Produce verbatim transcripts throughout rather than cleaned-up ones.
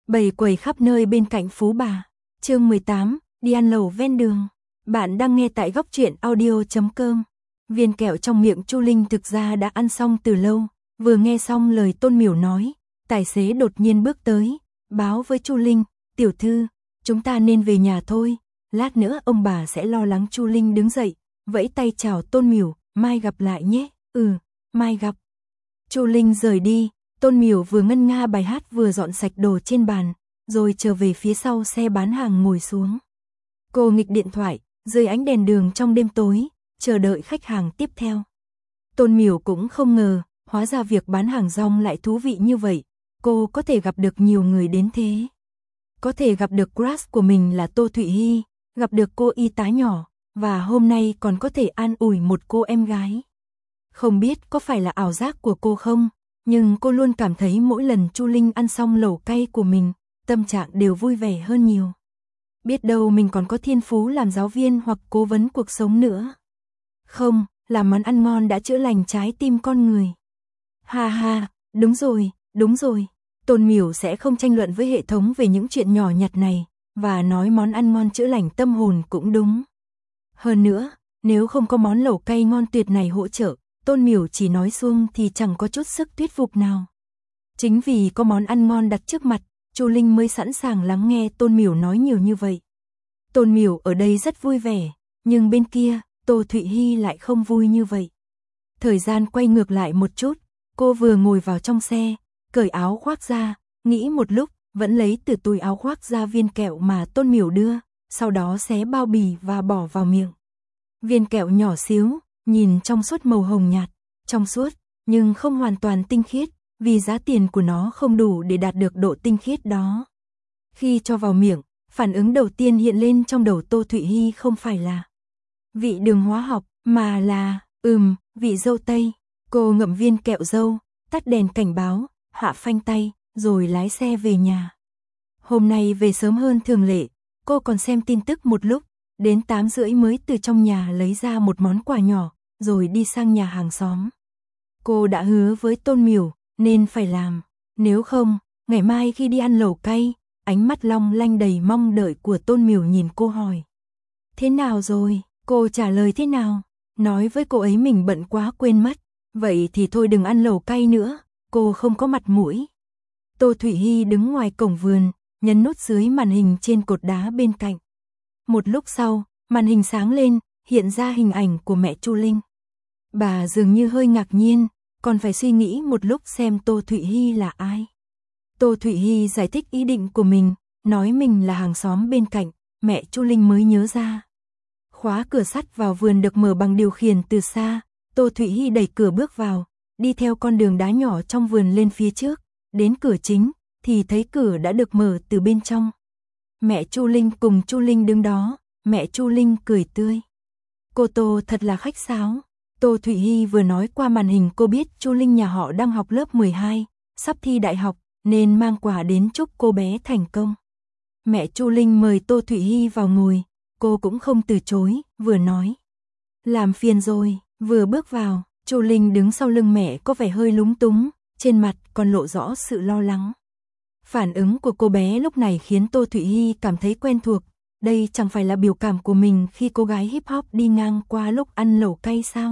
bầy quầy khắp nơi bên cạnh Phú Bà. Chương mười tám, đi ăn lẩu ven đường. Bạn đang nghe tại góc truyện audio chấm com. Viên kẹo trong miệng Chu Linh thực ra đã ăn xong từ lâu, vừa nghe xong lời Tôn Miểu nói, tài xế đột nhiên bước tới, báo với Chu Linh, "Tiểu thư, chúng ta nên về nhà thôi, lát nữa ông bà sẽ lo lắng." Chu Linh đứng dậy, vẫy tay chào Tôn Miểu, "Mai gặp lại nhé." "Ừ, mai gặp." Chu Linh rời đi, Tôn Miểu vừa ngân nga bài hát vừa dọn sạch đồ trên bàn, rồi trở về phía sau xe bán hàng ngồi xuống. Cô nghịch điện thoại, dưới ánh đèn đường trong đêm tối, chờ đợi khách hàng tiếp theo. Tôn Miểu cũng không ngờ, hóa ra việc bán hàng rong lại thú vị như vậy, cô có thể gặp được nhiều người đến thế. Có thể gặp được crush của mình là Tô Thụy Hi, gặp được cô y tá nhỏ, và hôm nay còn có thể an ủi một cô em gái. Không biết có phải là ảo giác của cô không, nhưng cô luôn cảm thấy mỗi lần Chu Linh ăn xong lẩu cay của mình, tâm trạng đều vui vẻ hơn nhiều. Biết đâu mình còn có thiên phú làm giáo viên hoặc cố vấn cuộc sống nữa. Không, làm món ăn ngon đã chữa lành trái tim con người. Ha ha, đúng rồi, đúng rồi. Tôn Miểu sẽ không tranh luận với hệ thống về những chuyện nhỏ nhặt này, và nói món ăn ngon chữa lành tâm hồn cũng đúng. Hơn nữa, nếu không có món lẩu cay ngon tuyệt này hỗ trợ, Tôn Miểu chỉ nói suông thì chẳng có chút sức thuyết phục nào. Chính vì có món ăn ngon đặt trước mặt, Chu Linh mới sẵn sàng lắng nghe Tôn Miểu nói nhiều như vậy. Tôn Miểu ở đây rất vui vẻ, nhưng bên kia, Tô Thụy Hi lại không vui như vậy. Thời gian quay ngược lại một chút, cô vừa ngồi vào trong xe, cởi áo khoác ra, nghĩ một lúc, vẫn lấy từ túi áo khoác ra viên kẹo mà Tôn Miểu đưa, sau đó xé bao bì và bỏ vào miệng. Viên kẹo nhỏ xíu, nhìn trong suốt màu hồng nhạt, trong suốt, nhưng không hoàn toàn tinh khiết, vì giá tiền của nó không đủ để đạt được độ tinh khiết đó. Khi cho vào miệng, phản ứng đầu tiên hiện lên trong đầu Tô Thụy Hi không phải là vị đường hóa học, mà là, ừm, vị dâu tây. Cô ngậm viên kẹo dâu, tắt đèn cảnh báo, hạ phanh tay, rồi lái xe về nhà. Hôm nay về sớm hơn thường lệ, cô còn xem tin tức một lúc, đến tám rưỡi mới từ trong nhà lấy ra một món quà nhỏ, rồi đi sang nhà hàng xóm. Cô đã hứa với Tôn Miểu, nên phải làm, nếu không, ngày mai khi đi ăn lẩu cay, ánh mắt long lanh đầy mong đợi của Tôn Miểu nhìn cô hỏi. Thế nào rồi? Cô trả lời thế nào? Nói với cô ấy mình bận quá quên mất, vậy thì thôi đừng ăn lẩu cay nữa, cô không có mặt mũi. Tô Thụy Hi đứng ngoài cổng vườn, nhấn nút dưới màn hình trên cột đá bên cạnh. Một lúc sau, màn hình sáng lên, hiện ra hình ảnh của mẹ Chu Linh. Bà dường như hơi ngạc nhiên, còn phải suy nghĩ một lúc xem Tô Thụy Hi là ai. Tô Thụy Hi giải thích ý định của mình, nói mình là hàng xóm bên cạnh, mẹ Chu Linh mới nhớ ra. Khóa cửa sắt vào vườn được mở bằng điều khiển từ xa, Tô Thụy Hi đẩy cửa bước vào, đi theo con đường đá nhỏ trong vườn lên phía trước, đến cửa chính, thì thấy cửa đã được mở từ bên trong. Mẹ Chu Linh cùng Chu Linh đứng đó, mẹ Chu Linh cười tươi. Cô Tô thật là khách sáo. Tô Thụy Hi vừa nói qua màn hình cô biết Chu Linh nhà họ đang học lớp mười hai, sắp thi đại học, nên mang quà đến chúc cô bé thành công. Mẹ Chu Linh mời Tô Thụy Hi vào ngồi, cô cũng không từ chối, vừa nói. Làm phiền rồi, vừa bước vào, Chu Linh đứng sau lưng mẹ có vẻ hơi lúng túng, trên mặt còn lộ rõ sự lo lắng. Phản ứng của cô bé lúc này khiến Tô Thụy Hi cảm thấy quen thuộc, đây chẳng phải là biểu cảm của mình khi cô gái hip hop đi ngang qua lúc ăn lẩu cay sao?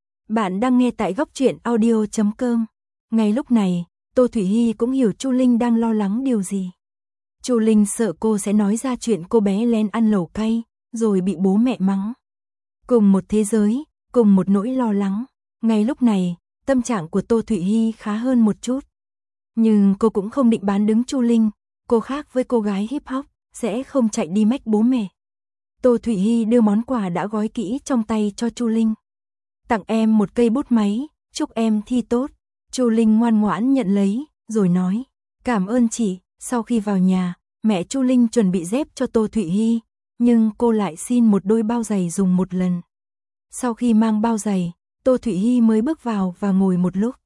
Bạn đang nghe tại góc truyện audio chấm com. Ngay lúc này, Tô Thụy Hi cũng hiểu Chu Linh đang lo lắng điều gì. Chu Linh sợ cô sẽ nói ra chuyện cô bé lén ăn lẩu cay, rồi bị bố mẹ mắng. Cùng một thế giới, cùng một nỗi lo lắng. Ngay lúc này, tâm trạng của Tô Thụy Hi khá hơn một chút. Nhưng cô cũng không định bán đứng Chu Linh, cô khác với cô gái hip hop, sẽ không chạy đi mách bố mẹ. Tô Thụy Hi đưa món quà đã gói kỹ trong tay cho Chu Linh. Tặng em một cây bút máy, chúc em thi tốt. Chu Linh ngoan ngoãn nhận lấy, rồi nói, cảm ơn chị. Sau khi vào nhà, mẹ Chu Linh chuẩn bị dép cho Tô Thụy Hi, nhưng cô lại xin một đôi bao giày dùng một lần. Sau khi mang bao giày, Tô Thụy Hi mới bước vào và ngồi một lúc.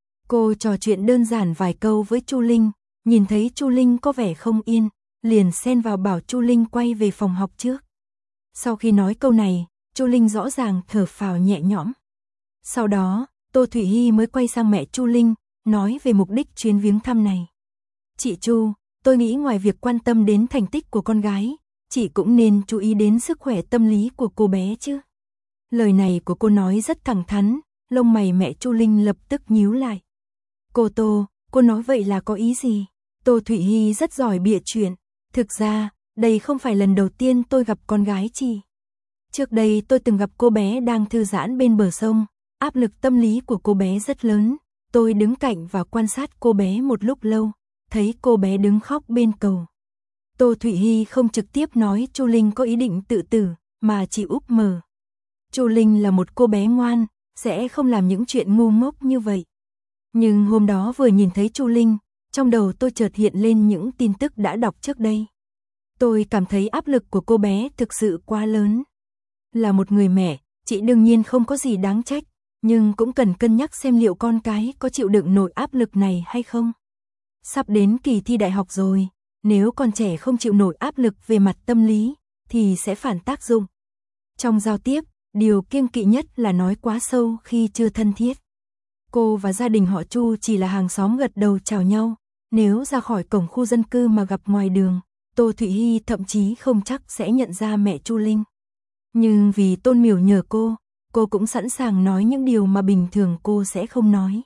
Cô trò chuyện đơn giản vài câu với Chu Linh, nhìn thấy Chu Linh có vẻ không yên, liền xen vào bảo Chu Linh quay về phòng học trước. Sau khi nói câu này, Chu Linh rõ ràng thở phào nhẹ nhõm. Sau đó, Tô Thụy Hi mới quay sang mẹ Chu Linh, nói về mục đích chuyến viếng thăm này. Chị Chu, Tôi nghĩ ngoài việc quan tâm đến thành tích của con gái, chị cũng nên chú ý đến sức khỏe tâm lý của cô bé chứ. Lời này của cô nói rất thẳng thắn, lông mày mẹ Chu Linh lập tức nhíu lại. Cô Tô, cô nói vậy là có ý gì? Tô Thụy Hy rất giỏi bịa chuyện. Thực ra, đây không phải lần đầu tiên tôi gặp con gái chị. Trước đây tôi từng gặp cô bé đang thư giãn bên bờ sông, áp lực tâm lý của cô bé rất lớn. Tôi đứng cạnh và quan sát cô bé một lúc lâu, thấy cô bé đứng khóc bên cầu. Tô Thụy Hy không trực tiếp nói Chu Linh có ý định tự tử, mà chỉ úp mở. Chu Linh là một cô bé ngoan, sẽ không làm những chuyện ngu ngốc như vậy. Nhưng hôm đó vừa nhìn thấy Chu Linh, trong đầu tôi chợt hiện lên những tin tức đã đọc trước đây. Tôi cảm thấy áp lực của cô bé thực sự quá lớn. Là một người mẹ, chị đương nhiên không có gì đáng trách, nhưng cũng cần cân nhắc xem liệu con cái có chịu đựng nổi áp lực này hay không. Sắp đến kỳ thi đại học rồi, nếu con trẻ không chịu nổi áp lực về mặt tâm lý, thì sẽ phản tác dụng. Trong giao tiếp, điều kiêng kỵ nhất là nói quá sâu khi chưa thân thiết. Cô và gia đình họ Chu chỉ là hàng xóm gật đầu chào nhau, nếu ra khỏi cổng khu dân cư mà gặp ngoài đường, Tô Thụy Hy thậm chí không chắc sẽ nhận ra mẹ Chu Linh. Nhưng vì Tôn Miểu nhờ cô, cô cũng sẵn sàng nói những điều mà bình thường cô sẽ không nói.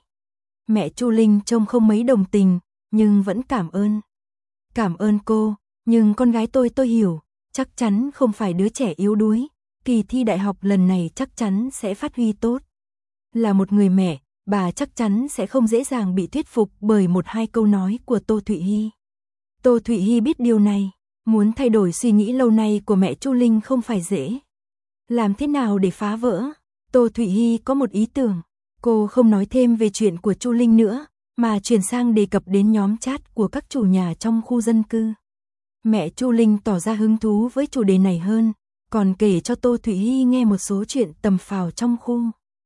Mẹ Chu Linh trông không mấy đồng tình, nhưng vẫn cảm ơn. Cảm ơn cô, nhưng con gái tôi tôi hiểu, chắc chắn không phải đứa trẻ yếu đuối, kỳ thi đại học lần này chắc chắn sẽ phát huy tốt. Là một người mẹ, bà chắc chắn sẽ không dễ dàng bị thuyết phục bởi một hai câu nói của Tô Thụy Hy. Tô Thụy Hy biết điều này, muốn thay đổi suy nghĩ lâu nay của mẹ Chu Linh không phải dễ. Làm thế nào để phá vỡ? Tô Thụy Hy có một ý tưởng, cô không nói thêm về chuyện của Chu Linh nữa, mà chuyển sang đề cập đến nhóm chat của các chủ nhà trong khu dân cư. Mẹ Chu Linh tỏ ra hứng thú với chủ đề này hơn, còn kể cho Tô Thụy Hy nghe một số chuyện tầm phào trong khu.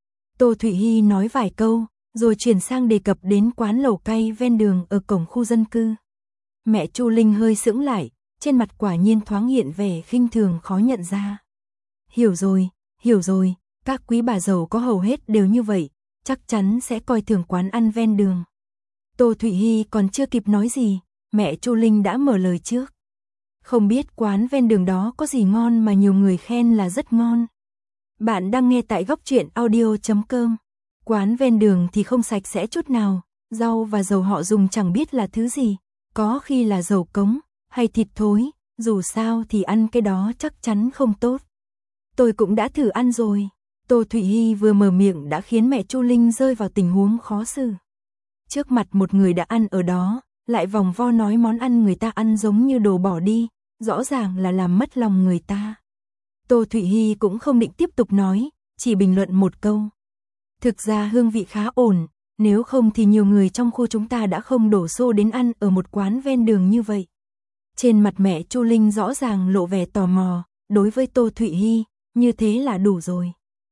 Tô Thụy Hy nói vài câu, rồi chuyển sang đề cập đến quán lẩu cay ven đường ở cổng khu dân cư. Mẹ Chu Linh hơi sững lại, trên mặt quả nhiên thoáng hiện vẻ khinh thường khó nhận ra. Hiểu rồi, hiểu rồi, các quý bà giàu có hầu hết đều như vậy, chắc chắn sẽ coi thường quán ăn ven đường. Tô Thụy Hy còn chưa kịp nói gì, mẹ Chu Linh đã mở lời trước. Không biết quán ven đường đó có gì ngon mà nhiều người khen là rất ngon. Bạn đang nghe tại góc truyện audio chấm com. Quán ven đường thì không sạch sẽ chút nào, rau và dầu họ dùng chẳng biết là thứ gì, có khi là dầu cống, hay thịt thối, dù sao thì ăn cái đó chắc chắn không tốt. Tôi cũng đã thử ăn rồi. Tô Thụy Hy vừa mở miệng đã khiến mẹ Chu Linh rơi vào tình huống khó xử. Trước mặt một người đã ăn ở đó, lại vòng vo nói món ăn người ta ăn giống như đồ bỏ đi, rõ ràng là làm mất lòng người ta. Tô Thụy Hy cũng không định tiếp tục nói, chỉ bình luận một câu. Thực ra hương vị khá ổn, nếu không thì nhiều người trong khu chúng ta đã không đổ xô đến ăn ở một quán ven đường như vậy. Trên mặt mẹ Chu Linh rõ ràng lộ vẻ tò mò, đối với Tô Thụy Hy, như thế là đủ rồi.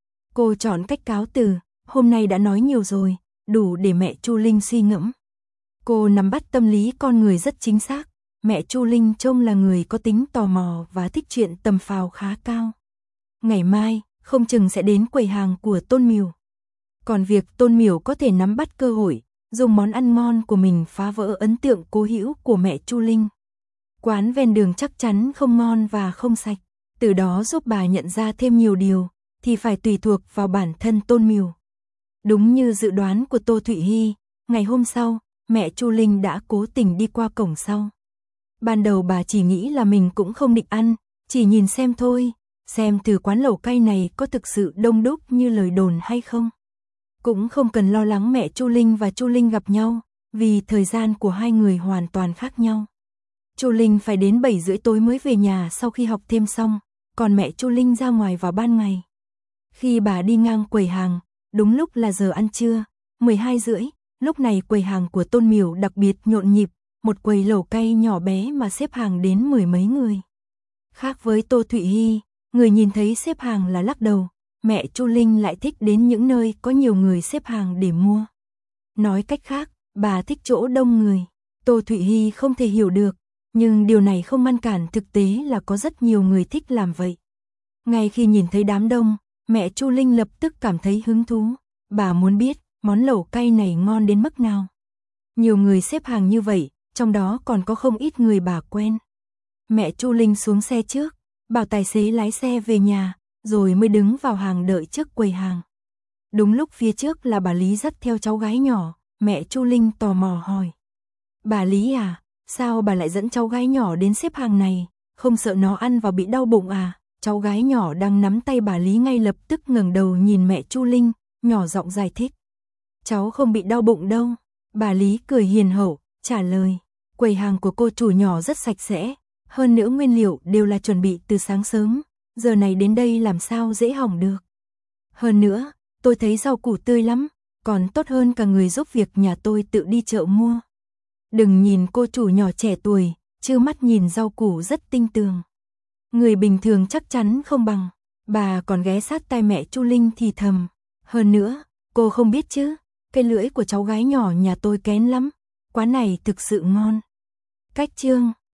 Cô chọn cách cáo từ, hôm nay đã nói nhiều rồi, đủ để mẹ Chu Linh suy ngẫm. Cô nắm bắt tâm lý con người rất chính xác, mẹ Chu Linh trông là người có tính tò mò và thích chuyện tầm phào khá cao. Ngày mai, không chừng sẽ đến quầy hàng của Tôn Miểu. Còn việc Tôn Miểu có thể nắm bắt cơ hội, dùng món ăn ngon của mình phá vỡ ấn tượng cố hữu của mẹ Chu Linh. Quán ven đường chắc chắn không ngon và không sạch, từ đó giúp bà nhận ra thêm nhiều điều, thì phải tùy thuộc vào bản thân Tôn Miểu. Đúng như dự đoán của Tô Thụy Hy, ngày hôm sau, mẹ Chu Linh đã cố tình đi qua cổng sau. Ban đầu bà chỉ nghĩ là mình cũng không định ăn, chỉ nhìn xem thôi, xem thử quán lẩu cay này có thực sự đông đúc như lời đồn hay không. Cũng không cần lo lắng mẹ Chu Linh và Chu Linh gặp nhau, vì thời gian của hai người hoàn toàn khác nhau. Chu Linh phải đến bảy rưỡi tối mới về nhà sau khi học thêm xong, còn mẹ Chu Linh ra ngoài vào ban ngày. Khi bà đi ngang quầy hàng, đúng lúc là giờ ăn trưa, mười hai rưỡi, lúc này quầy hàng của Tôn Miểu đặc biệt nhộn nhịp, một quầy lẩu cay nhỏ bé mà xếp hàng đến mười mấy người. Khác với Tô Thụy Hy, người nhìn thấy xếp hàng là lắc đầu, mẹ Chu Linh lại thích đến những nơi có nhiều người xếp hàng để mua. Nói cách khác, bà thích chỗ đông người. Tô Thụy Hy không thể hiểu được, nhưng điều này không ngăn cản thực tế là có rất nhiều người thích làm vậy. Ngay khi nhìn thấy đám đông, mẹ Chu Linh lập tức cảm thấy hứng thú. Bà muốn biết món lẩu cay này ngon đến mức nào. Nhiều người xếp hàng như vậy, trong đó còn có không ít người bà quen. Mẹ Chu Linh xuống xe trước, bảo tài xế lái xe về nhà, rồi mới đứng vào hàng đợi trước quầy hàng. Đúng lúc phía trước là bà Lý dắt theo cháu gái nhỏ, mẹ Chu Linh tò mò hỏi. Bà Lý à, sao bà lại dẫn cháu gái nhỏ đến xếp hàng này, không sợ nó ăn vào bị đau bụng à? Cháu gái nhỏ đang nắm tay bà Lý ngay lập tức ngẩng đầu nhìn mẹ Chu Linh, nhỏ giọng giải thích. Cháu không bị đau bụng đâu. Bà Lý cười hiền hậu, trả lời. Quầy hàng của cô chủ nhỏ rất sạch sẽ, hơn nữa nguyên liệu đều là chuẩn bị từ sáng sớm, giờ này đến đây làm sao dễ hỏng được. Hơn nữa, tôi thấy rau củ tươi lắm, còn tốt hơn cả người giúp việc nhà tôi tự đi chợ mua. Đừng nhìn cô chủ nhỏ trẻ tuổi, trư mắt nhìn rau củ rất tinh tường. Người bình thường chắc chắn không bằng. Bà còn ghé sát tai mẹ Chu Linh thì thầm. Hơn nữa, cô không biết chứ, cái lưỡi của cháu gái nhỏ nhà tôi kén lắm, quán này thực sự ngon. Cách chương